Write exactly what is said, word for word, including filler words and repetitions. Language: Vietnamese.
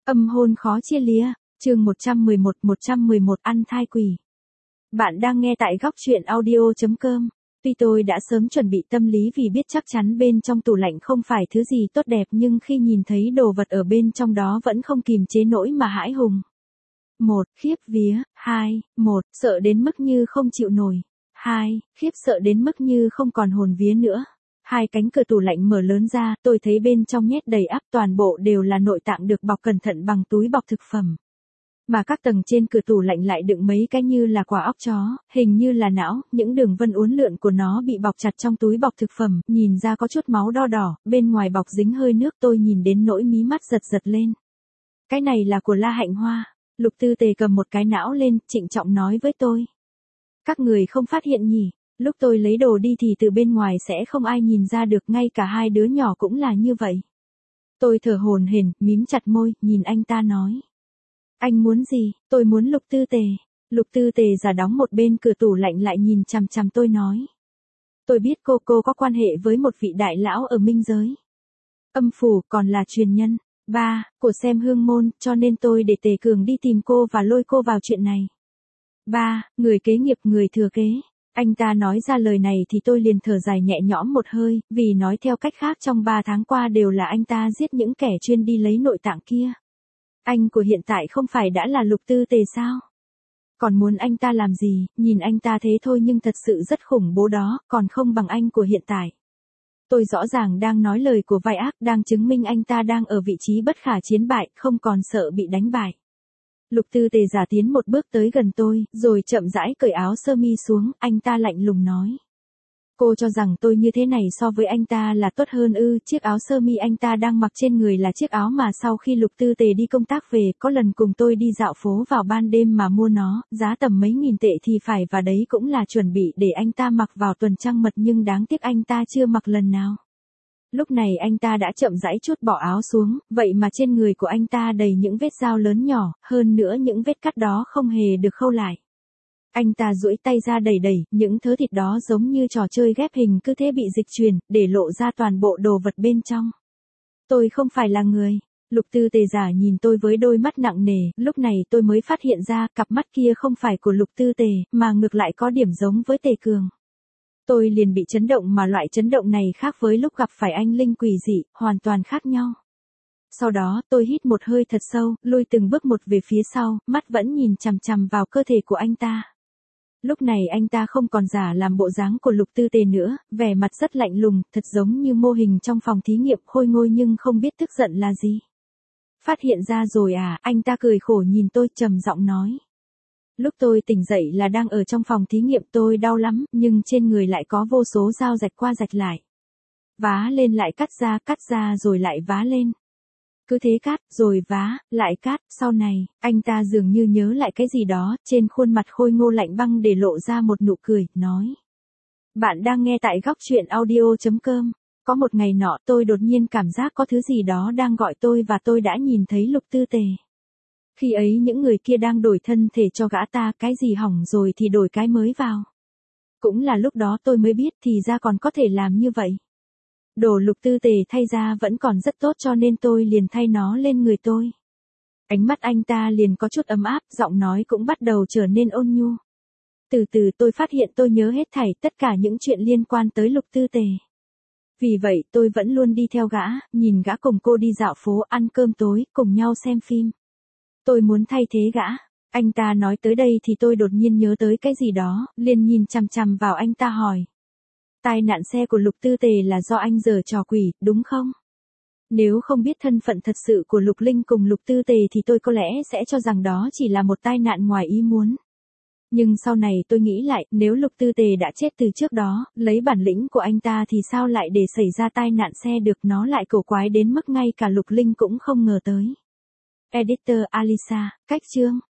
Âm hôn khó chia lìa, chương một trăm mười một, một trăm mười một ăn thai quỷ. Bạn đang nghe tại góc truyện audio chấm com. Tuy tôi đã sớm chuẩn bị tâm lý vì biết chắc chắn bên trong tủ lạnh không phải thứ gì tốt đẹp, nhưng khi nhìn thấy đồ vật ở bên trong đó vẫn không kìm chế nổi mà hãi hùng. Một, khiếp vía. Hai, một, sợ đến mức như không chịu nổi. Hai, khiếp sợ đến mức như không còn hồn vía nữa. Hai cánh cửa tủ lạnh mở lớn ra, tôi thấy bên trong nhét đầy ắp, toàn bộ đều là nội tạng được bọc cẩn thận bằng túi bọc thực phẩm. Mà các tầng trên cửa tủ lạnh lại đựng mấy cái như là quả óc chó, hình như là não, những đường vân uốn lượn của nó bị bọc chặt trong túi bọc thực phẩm, nhìn ra có chút máu đo đỏ, bên ngoài bọc dính hơi nước, tôi nhìn đến nỗi mí mắt giật giật lên. Cái này là của La Hạnh Hoa. Lục Tư Tề cầm một cái não lên, trịnh trọng nói với tôi. Các người không phát hiện nhỉ? Lúc tôi lấy đồ đi thì từ bên ngoài sẽ không ai nhìn ra được, ngay cả hai đứa nhỏ cũng là như vậy. Tôi thở hổn hển, mím chặt môi, nhìn anh ta nói. Anh muốn gì? Tôi muốn Lục Tư Tề. Lục Tư Tề giả đóng một bên cửa tủ lạnh lại nhìn chằm chằm tôi nói. Tôi biết cô cô có quan hệ với một vị đại lão ở minh giới. Âm phủ còn là truyền nhân. Ba, của xem hương môn, cho nên tôi để Tề Cường đi tìm cô và lôi cô vào chuyện này. Ba, người kế nghiệp, người thừa kế. Anh ta nói ra lời này thì tôi liền thở dài nhẹ nhõm một hơi, vì nói theo cách khác trong ba tháng qua đều là anh ta giết những kẻ chuyên đi lấy nội tạng kia. Anh của hiện tại không phải đã là Lục Tư Tề sao? Còn muốn anh ta làm gì, nhìn anh ta thế thôi nhưng thật sự rất khủng bố đó, còn không bằng anh của hiện tại. Tôi rõ ràng đang nói lời của vai ác, đang chứng minh anh ta đang ở vị trí bất khả chiến bại, không còn sợ bị đánh bại. Lục Tư Tề giả tiến một bước tới gần tôi, rồi chậm rãi cởi áo sơ mi xuống, anh ta lạnh lùng nói. Cô cho rằng tôi như thế này so với anh ta là tốt hơn ư? Chiếc áo sơ mi anh ta đang mặc trên người là chiếc áo mà sau khi Lục Tư Tề đi công tác về, có lần cùng tôi đi dạo phố vào ban đêm mà mua nó, giá tầm mấy nghìn tệ thì phải, và đấy cũng là chuẩn bị để anh ta mặc vào tuần trăng mật, nhưng đáng tiếc anh ta chưa mặc lần nào. Lúc này anh ta đã chậm rãi trút bỏ áo xuống, vậy mà trên người của anh ta đầy những vết dao lớn nhỏ, hơn nữa những vết cắt đó không hề được khâu lại. Anh ta duỗi tay ra đẩy đẩy, những thớ thịt đó giống như trò chơi ghép hình cứ thế bị dịch chuyển, để lộ ra toàn bộ đồ vật bên trong. Tôi không phải là người. Lục Tư Tề giả nhìn tôi với đôi mắt nặng nề, lúc này tôi mới phát hiện ra cặp mắt kia không phải của Lục Tư Tề, mà ngược lại có điểm giống với Tề Cường. Tôi liền bị chấn động, mà loại chấn động này khác với lúc gặp phải anh linh quỷ dị, hoàn toàn khác nhau. Sau đó, tôi hít một hơi thật sâu, lùi từng bước một về phía sau, mắt vẫn nhìn chằm chằm vào cơ thể của anh ta. Lúc này anh ta không còn giả làm bộ dáng của Lục Tư Tề nữa, vẻ mặt rất lạnh lùng, thật giống như mô hình trong phòng thí nghiệm, khôi ngôi nhưng không biết tức giận là gì. Phát hiện ra rồi à? Anh ta cười khổ nhìn tôi, trầm giọng nói. Lúc tôi tỉnh dậy là đang ở trong phòng thí nghiệm, tôi đau lắm, nhưng trên người lại có vô số dao rạch qua rạch lại. Vá lên lại cắt ra, cắt ra rồi lại vá lên. Cứ thế cắt, rồi vá, lại cắt, sau này, anh ta dường như nhớ lại cái gì đó, trên khuôn mặt khôi ngô lạnh băng để lộ ra một nụ cười, nói. Bạn đang nghe tại góc truyện audio chấm com. Có một ngày nọ tôi đột nhiên cảm giác có thứ gì đó đang gọi tôi và tôi đã nhìn thấy Lục Tư Tề. Khi ấy những người kia đang đổi thân thể cho gã ta, cái gì hỏng rồi thì đổi cái mới vào. Cũng là lúc đó tôi mới biết thì ra còn có thể làm như vậy. Đồ Lục Tư Tề thay ra vẫn còn rất tốt cho nên tôi liền thay nó lên người tôi. Ánh mắt anh ta liền có chút ấm áp, giọng nói cũng bắt đầu trở nên ôn nhu. Từ từ tôi phát hiện tôi nhớ hết thảy tất cả những chuyện liên quan tới Lục Tư Tề. Vì vậy tôi vẫn luôn đi theo gã, nhìn gã cùng cô đi dạo phố, ăn cơm tối, cùng nhau xem phim. Tôi muốn thay thế gã. Anh ta nói tới đây thì tôi đột nhiên nhớ tới cái gì đó, liền nhìn chằm chằm vào anh ta hỏi. Tai nạn xe của Lục Tư Tề là do anh giở trò quỷ, đúng không? Nếu không biết thân phận thật sự của Lục Linh cùng Lục Tư Tề thì tôi có lẽ sẽ cho rằng đó chỉ là một tai nạn ngoài ý muốn. Nhưng sau này tôi nghĩ lại, nếu Lục Tư Tề đã chết từ trước đó, lấy bản lĩnh của anh ta thì sao lại để xảy ra tai nạn xe được, nó lại cổ quái đến mức ngay cả Lục Linh cũng không ngờ tới. Editor Alisa, cách chương.